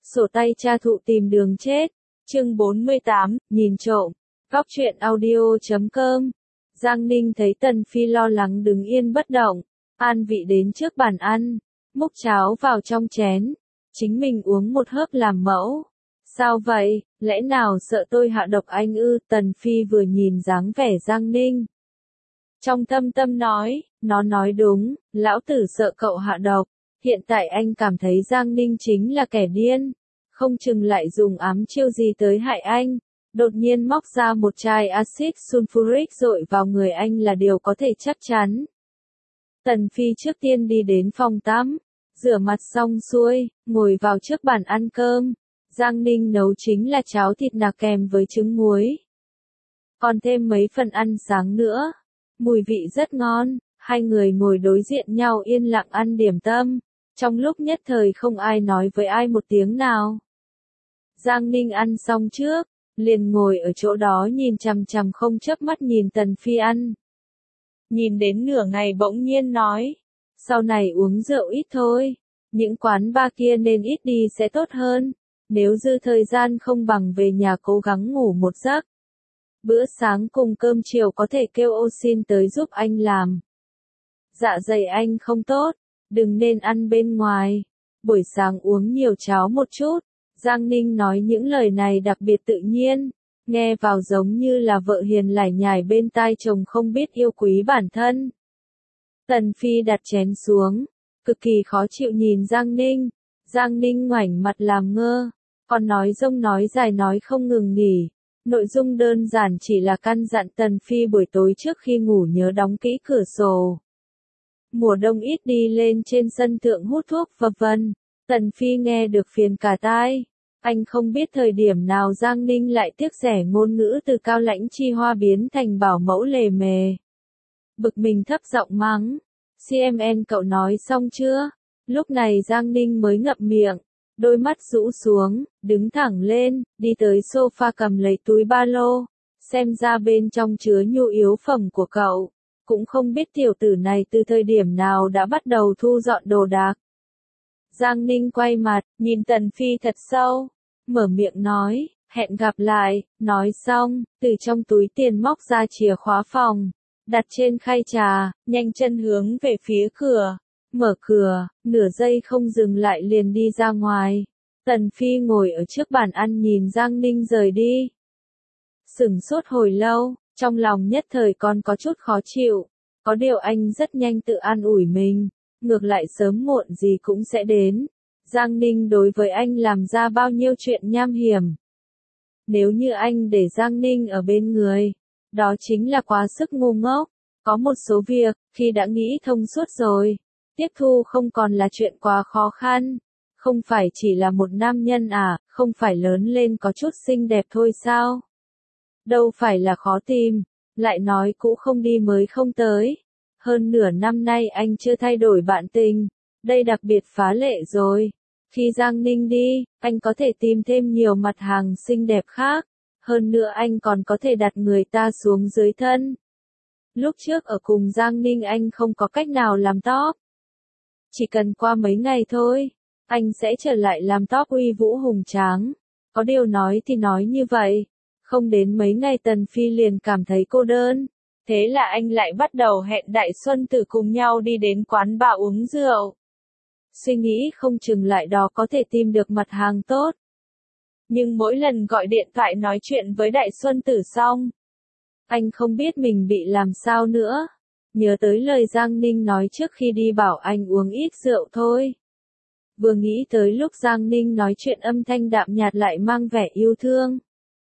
Sổ tay cha thụ tìm đường chết. Chương 48, nhìn trộm. Góc truyện audio.com. Giang Ninh thấy Tần Phi lo lắng đứng yên bất động. An vị đến trước bàn ăn, múc cháo vào trong chén. Chính mình uống một hớp làm mẫu. Sao vậy, lẽ nào sợ tôi hạ độc anh ư? Tần Phi vừa nhìn dáng vẻ Giang Ninh. Trong thâm tâm nói, nó nói đúng, lão tử sợ cậu hạ độc. Hiện tại anh cảm thấy Giang Ninh chính là kẻ điên. Không chừng lại dùng ám chiêu gì tới hại anh. Đột nhiên móc ra một chai axit sulfuric dội vào người anh là điều có thể chắc chắn. Tần Phi trước tiên đi đến phòng tắm, rửa mặt xong xuôi, ngồi vào trước bàn ăn cơm. Giang Ninh nấu chính là cháo thịt nạc kèm với trứng muối. Còn thêm mấy phần ăn sáng nữa. Mùi vị rất ngon, hai người ngồi đối diện nhau yên lặng ăn điểm tâm. Trong lúc nhất thời không ai nói với ai một tiếng nào. Giang Ninh ăn xong trước, liền ngồi ở chỗ đó nhìn chằm chằm không chớp mắt nhìn Tần Phi ăn. Nhìn đến nửa ngày bỗng nhiên nói, sau này uống rượu ít thôi, những quán bar kia nên ít đi sẽ tốt hơn, nếu dư thời gian không bằng về nhà cố gắng ngủ một giấc. Bữa sáng cùng cơm chiều có thể kêu ô xin tới giúp anh làm. Dạ dày anh không tốt, đừng nên ăn bên ngoài, buổi sáng uống nhiều cháo một chút. Giang Ninh nói những lời này đặc biệt tự nhiên, nghe vào giống như là vợ hiền lải nhải bên tai chồng không biết yêu quý bản thân. Tần Phi đặt chén xuống, cực kỳ khó chịu nhìn Giang Ninh. Giang Ninh ngoảnh mặt làm ngơ, còn nói dông nói dài nói không ngừng nghỉ. Nội dung đơn giản chỉ là căn dặn Tần Phi buổi tối trước khi ngủ nhớ đóng kỹ cửa sổ. Mùa đông ít đi lên trên sân thượng hút thuốc vân vân. Tần Phi nghe được phiền cả tai. Anh không biết thời điểm nào Giang Ninh lại tiếc rẻ ngôn ngữ từ cao lãnh chi hoa biến thành bảo mẫu lề mề. Bực mình thấp giọng mắng. CMN cậu nói xong chưa? Lúc này Giang Ninh mới ngậm miệng, đôi mắt rũ xuống, đứng thẳng lên, đi tới sofa cầm lấy túi ba lô, xem ra bên trong chứa nhu yếu phẩm của cậu. Cũng không biết tiểu tử này từ thời điểm nào đã bắt đầu thu dọn đồ đạc. Giang Ninh quay mặt, nhìn Tần Phi thật sâu, mở miệng nói, hẹn gặp lại. Nói xong, từ trong túi tiền móc ra chìa khóa phòng, đặt trên khay trà, nhanh chân hướng về phía cửa. Mở cửa, nửa giây không dừng lại liền đi ra ngoài. Tần Phi ngồi ở trước bàn ăn nhìn Giang Ninh rời đi. Sửng sốt hồi lâu, trong lòng nhất thời còn có chút khó chịu. Có điều anh rất nhanh tự an ủi mình, ngược lại sớm muộn gì cũng sẽ đến. Giang Ninh đối với anh làm ra bao nhiêu chuyện nham hiểm. Nếu như anh để Giang Ninh ở bên người, đó chính là quá sức ngu ngốc. Có một số việc, khi đã nghĩ thông suốt rồi, tiếp thu không còn là chuyện quá khó khăn. Không phải chỉ là một nam nhân à, không phải lớn lên có chút xinh đẹp thôi sao? Đâu phải là khó tìm, lại nói cũ không đi mới không tới. Hơn nửa năm nay anh chưa thay đổi bạn tình, đây đặc biệt phá lệ rồi. Khi Giang Ninh đi, anh có thể tìm thêm nhiều mặt hàng xinh đẹp khác, hơn nữa anh còn có thể đặt người ta xuống dưới thân. Lúc trước ở cùng Giang Ninh anh không có cách nào làm top. Chỉ cần qua mấy ngày thôi, anh sẽ trở lại làm top uy vũ hùng tráng. Có điều nói thì nói như vậy, không đến mấy ngày Tần Phi liền cảm thấy cô đơn. Thế là anh lại bắt đầu hẹn Đại Xuân Tử cùng nhau đi đến quán bar uống rượu. Suy nghĩ không chừng lại đó có thể tìm được mặt hàng tốt. Nhưng mỗi lần gọi điện thoại nói chuyện với Đại Xuân Tử xong, anh không biết mình bị làm sao nữa. Nhớ tới lời Giang Ninh nói trước khi đi bảo anh uống ít rượu thôi. Vừa nghĩ tới lúc Giang Ninh nói chuyện âm thanh đạm nhạt lại mang vẻ yêu thương.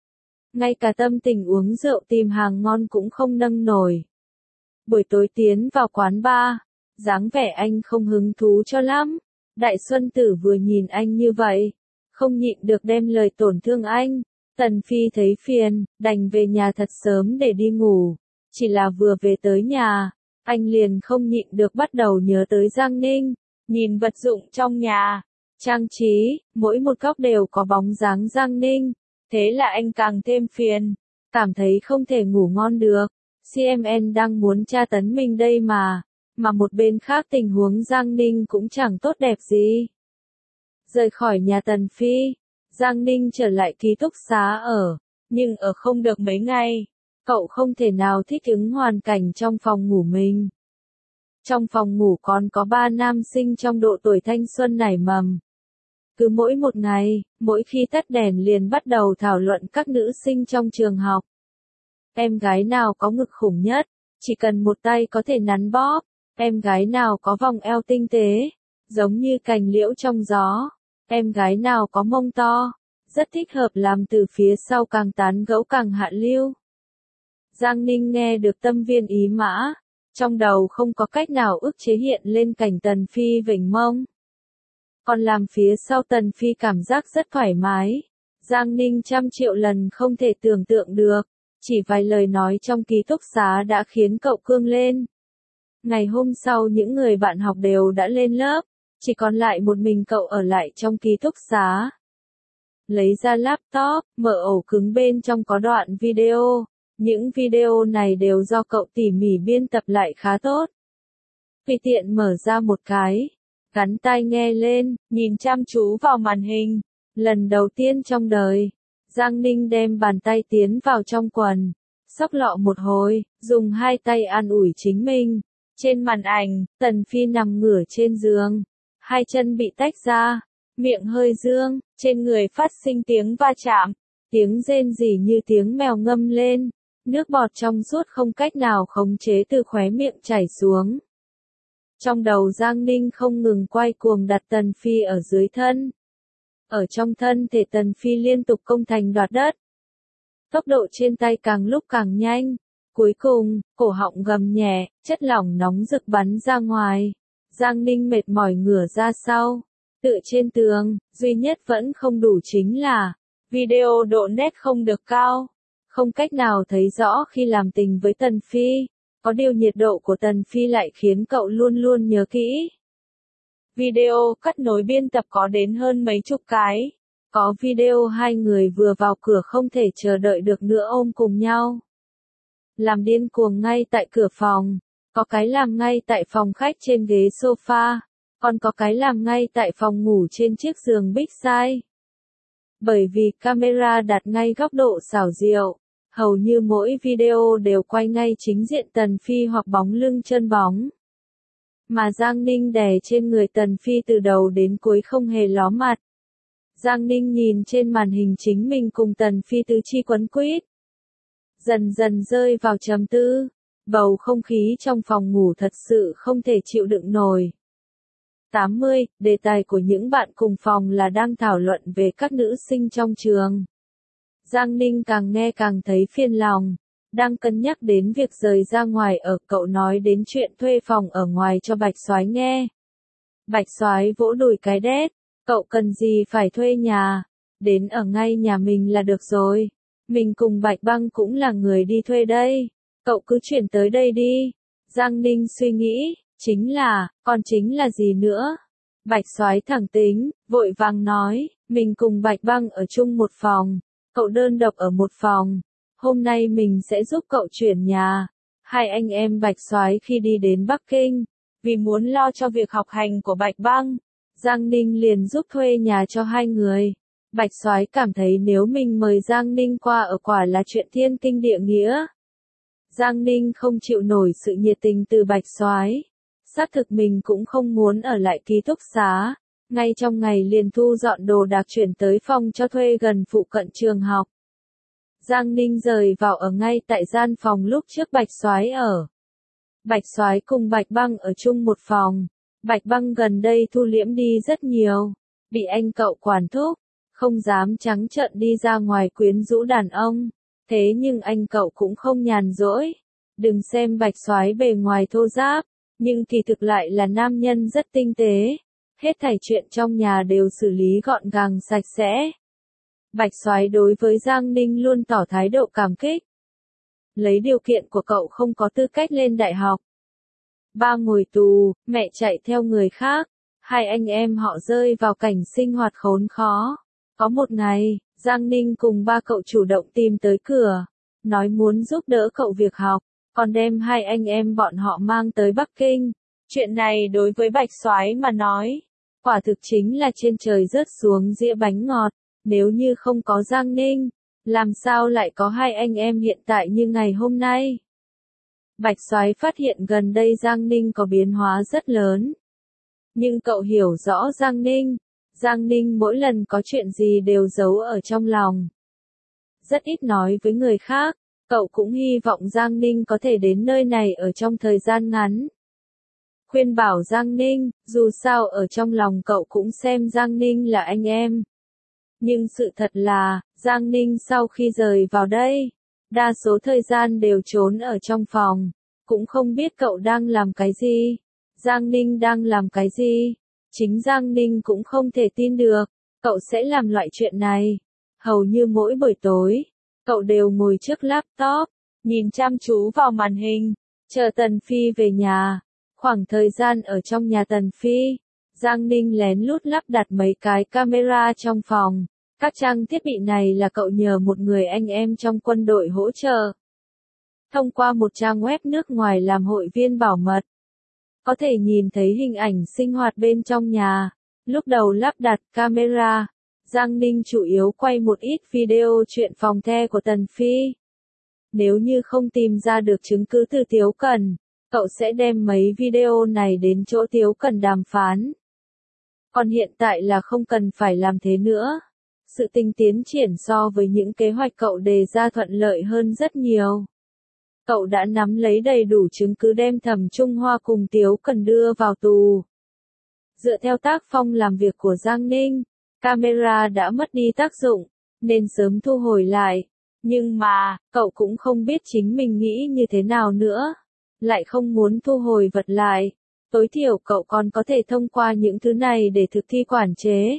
Ngay cả tâm tình uống rượu tìm hàng ngon cũng không nâng nổi. Buổi tối tiến vào quán bar, dáng vẻ anh không hứng thú cho lắm. Đại Xuân Tử vừa nhìn anh như vậy, không nhịn được đem lời tổn thương anh. Tần Phi thấy phiền, đành về nhà thật sớm để đi ngủ. Chỉ là vừa về tới nhà, anh liền không nhịn được bắt đầu nhớ tới Giang Ninh. Nhìn vật dụng trong nhà, trang trí, mỗi một góc đều có bóng dáng Giang Ninh. Thế là anh càng thêm phiền, cảm thấy không thể ngủ ngon được. CMN đang muốn tra tấn mình đây mà một bên khác tình huống Giang Ninh cũng chẳng tốt đẹp gì. Rời khỏi nhà Tần Phi, Giang Ninh trở lại ký túc xá ở, nhưng ở không được mấy ngày, cậu không thể nào thích ứng hoàn cảnh trong phòng ngủ mình. Trong phòng ngủ còn có 3 nam sinh trong độ tuổi thanh xuân nảy mầm. Cứ mỗi một ngày, mỗi khi tắt đèn liền bắt đầu thảo luận các nữ sinh trong trường học. Em gái nào có ngực khủng nhất, chỉ cần một tay có thể nắn bóp. Em gái nào có vòng eo tinh tế, giống như cành liễu trong gió. Em gái nào có mông to, rất thích hợp làm từ phía sau càng tán gẫu càng hạ lưu. Giang Ninh nghe được tâm viên ý mã, trong đầu không có cách nào ức chế hiện lên cảnh Tần Phi vểnh mông. Còn làm phía sau Tần Phi cảm giác rất thoải mái. Giang Ninh trăm triệu lần không thể tưởng tượng được, chỉ vài lời nói trong ký túc xá đã khiến cậu cương lên. Ngày hôm sau những người bạn học đều đã lên lớp, chỉ còn lại một mình cậu ở lại trong ký túc xá. Lấy ra laptop, mở ổ cứng bên trong có đoạn video. Những video này đều do cậu tỉ mỉ biên tập lại khá tốt. Tùy tiện mở ra một cái, gắn tai nghe lên, nhìn chăm chú vào màn hình. Lần đầu tiên trong đời, Giang Ninh đem bàn tay tiến vào trong quần, xốc lọ một hồi, dùng hai tay an ủi chính mình. Trên màn ảnh, Tần Phi nằm ngửa trên giường, hai chân bị tách ra, miệng hơi dương, trên người phát sinh tiếng va chạm, tiếng rên rỉ như tiếng mèo ngâm lên, nước bọt trong suốt không cách nào khống chế từ khóe miệng chảy xuống. Trong đầu Giang Ninh không ngừng quay cuồng đặt Tần Phi ở dưới thân. Ở trong thân thể Tần Phi liên tục công thành đoạt đất. Tốc độ trên tay càng lúc càng nhanh. Cuối cùng, cổ họng gầm nhẹ, chất lỏng nóng rực bắn ra ngoài. Giang Ninh mệt mỏi ngửa ra sau, tựa trên tường, duy nhất vẫn không đủ chính là, video độ nét không được cao. Không cách nào thấy rõ khi làm tình với Tần Phi, có điều nhiệt độ của Tần Phi lại khiến cậu luôn luôn nhớ kỹ. Video cắt nối biên tập có đến hơn mấy chục cái. Có video hai người vừa vào cửa không thể chờ đợi được nữa ôm cùng nhau. Làm điên cuồng ngay tại cửa phòng, có cái làm ngay tại phòng khách trên ghế sofa, còn có cái làm ngay tại phòng ngủ trên chiếc giường big size. Bởi vì camera đặt ngay góc độ xảo diệu, hầu như mỗi video đều quay ngay chính diện Tần Phi hoặc bóng lưng chân bóng. Mà Giang Ninh đè trên người Tần Phi từ đầu đến cuối không hề ló mặt. Giang Ninh nhìn trên màn hình chính mình cùng Tần Phi tứ chi quấn quýt. Dần dần rơi vào trầm tư, bầu không khí trong phòng ngủ thật sự không thể chịu đựng nổi. 80, đề tài của những bạn cùng phòng là đang thảo luận về các nữ sinh trong trường. Giang Ninh càng nghe càng thấy phiền lòng, đang cân nhắc đến việc rời ra ngoài ở, cậu nói đến chuyện thuê phòng ở ngoài cho Bạch Soái nghe. Bạch Soái vỗ đùi cái đét, cậu cần gì phải thuê nhà, đến ở ngay nhà mình là được rồi. Mình cùng Bạch Băng cũng là người đi thuê đây, cậu cứ chuyển tới đây đi. Giang Ninh suy nghĩ, còn chính là gì nữa? Bạch Soái thẳng tính, vội vàng nói, mình cùng Bạch Băng ở chung một phòng, cậu đơn độc ở một phòng. Hôm nay mình sẽ giúp cậu chuyển nhà. Hai anh em Bạch Soái khi đi đến Bắc Kinh, vì muốn lo cho việc học hành của Bạch Băng, Giang Ninh liền giúp thuê nhà cho hai người. Bạch Soái cảm thấy nếu mình mời Giang Ninh qua ở quả là chuyện thiên kinh địa nghĩa. Giang Ninh không chịu nổi sự nhiệt tình từ Bạch Soái. Xác thực mình cũng không muốn ở lại ký túc xá, ngay trong ngày liền thu dọn đồ đạc chuyển tới phòng cho thuê gần phụ cận trường học. Giang Ninh rời vào ở ngay tại gian phòng lúc trước Bạch Soái ở. Bạch Soái cùng Bạch Băng ở chung một phòng. Bạch Băng gần đây thu liễm đi rất nhiều, bị anh cậu quản thúc, không dám trắng trợn đi ra ngoài quyến rũ đàn ông. Thế nhưng anh cậu cũng không nhàn rỗi. Đừng xem Bạch Soái bề ngoài thô ráp, nhưng kỳ thực lại là nam nhân rất tinh tế. Hết thảy chuyện trong nhà đều xử lý gọn gàng sạch sẽ. Bạch Soái đối với Giang Ninh luôn tỏ thái độ cảm kích. Lấy điều kiện của cậu không có tư cách lên đại học. Ba ngồi tù, mẹ chạy theo người khác. Hai anh em họ rơi vào cảnh sinh hoạt khốn khó. Có một ngày, Giang Ninh cùng ba cậu chủ động tìm tới cửa, nói muốn giúp đỡ cậu việc học, còn đem hai anh em bọn họ mang tới Bắc Kinh. Chuyện này đối với Bạch Soái mà nói, Quả thực chính là trên trời rớt xuống dĩa bánh ngọt, nếu như không có Giang Ninh, làm sao lại có hai anh em hiện tại như ngày hôm nay. Bạch Soái phát hiện gần đây Giang Ninh có biến hóa rất lớn. Nhưng cậu hiểu rõ Giang Ninh mỗi lần có chuyện gì đều giấu ở trong lòng. Rất ít nói với người khác, cậu cũng hy vọng Giang Ninh có thể đến nơi này ở trong thời gian ngắn. Khuyên bảo Giang Ninh, dù sao ở trong lòng cậu cũng xem Giang Ninh là anh em. Nhưng sự thật là, Giang Ninh sau khi rời vào đây, đa số thời gian đều trốn ở trong phòng, cũng không biết cậu đang làm cái gì. Giang Ninh đang làm cái gì? Chính Giang Ninh cũng không thể tin được, cậu sẽ làm loại chuyện này. Hầu như mỗi buổi tối, cậu đều ngồi trước laptop, nhìn chăm chú vào màn hình, chờ Tần Phi về nhà. Khoảng thời gian ở trong nhà Tần Phi, Giang Ninh lén lút lắp đặt mấy cái camera trong phòng. Các trang thiết bị này là cậu nhờ một người anh em trong quân đội hỗ trợ. Thông qua một trang web nước ngoài làm hội viên bảo mật, có thể nhìn thấy hình ảnh sinh hoạt bên trong nhà. Lúc đầu lắp đặt camera, Giang Ninh chủ yếu quay một ít video chuyện phòng the của Tần Phi. Nếu như không tìm ra được chứng cứ từ Tiếu Cẩn, cậu sẽ đem mấy video này đến chỗ Tiếu Cẩn đàm phán. Còn hiện tại là không cần phải làm thế nữa. Sự tình tiến triển so với những kế hoạch cậu đề ra thuận lợi hơn rất nhiều. Cậu đã nắm lấy đầy đủ chứng cứ đem Thẩm Trung Hoa cùng Tiếu Cẩn đưa vào tù. Dựa theo tác phong làm việc của Giang Ninh, camera đã mất đi tác dụng, nên sớm thu hồi lại. Nhưng mà, cậu cũng không biết chính mình nghĩ như thế nào nữa. Lại không muốn thu hồi vật lại. Tối thiểu cậu còn có thể thông qua những thứ này để thực thi quản chế.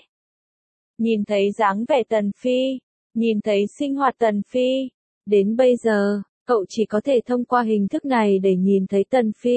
Nhìn thấy dáng vẻ Tần Phi, nhìn thấy sinh hoạt Tần Phi. Đến bây giờ, cậu chỉ có thể thông qua hình thức này để nhìn thấy Tần Phi.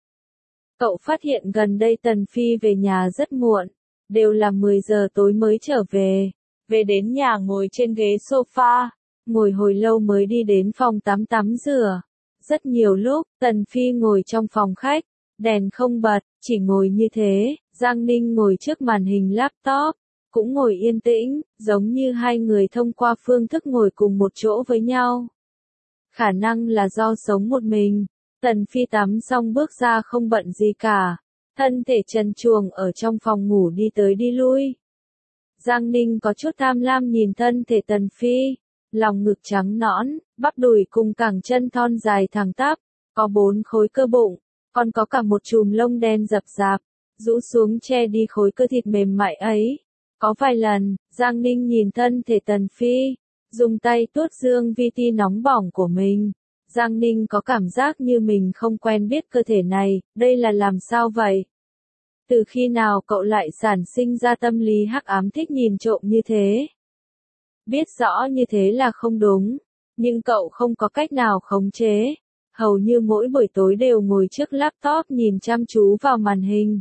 Cậu phát hiện gần đây Tần Phi về nhà rất muộn, đều là 10 giờ tối mới trở về. Về đến nhà ngồi trên ghế sofa, ngồi hồi lâu mới đi đến phòng tắm rửa. Rất nhiều lúc, Tần Phi ngồi trong phòng khách, đèn không bật, chỉ ngồi như thế. Giang Ninh ngồi trước màn hình laptop, cũng ngồi yên tĩnh, giống như hai người thông qua phương thức ngồi cùng một chỗ với nhau. Khả năng là do sống một mình. Tần Phi tắm xong bước ra không bận gì cả, thân thể trần truồng ở trong phòng ngủ đi tới đi lui. Giang Ninh có chút tham lam nhìn thân thể Tần Phi, lòng ngực trắng nõn, bắp đùi cùng cẳng chân thon dài thẳng tắp, có 4 khối cơ bụng, còn có cả một chùm lông đen rậm rạp, rũ xuống che đi khối cơ thịt mềm mại ấy. Có vài lần, Giang Ninh nhìn thân thể Tần Phi, dùng tay tuốt dương vi ti nóng bỏng của mình. Giang Ninh có cảm giác như mình không quen biết cơ thể này, đây là làm sao vậy? Từ khi nào cậu lại sản sinh ra tâm lý hắc ám thích nhìn trộm như thế? Biết rõ như thế là không đúng, nhưng cậu không có cách nào khống chế. Hầu như mỗi buổi tối đều ngồi trước laptop nhìn chăm chú vào màn hình.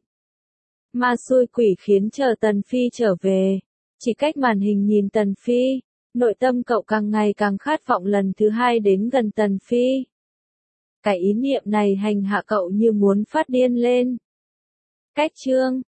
Ma xui quỷ khiến chờ Tần Phi trở về. Chỉ cách màn hình nhìn Tần Phi, nội tâm cậu càng ngày càng khát vọng lần thứ hai đến gần Tần Phi. Cái ý niệm này hành hạ cậu như muốn phát điên lên. Cách chương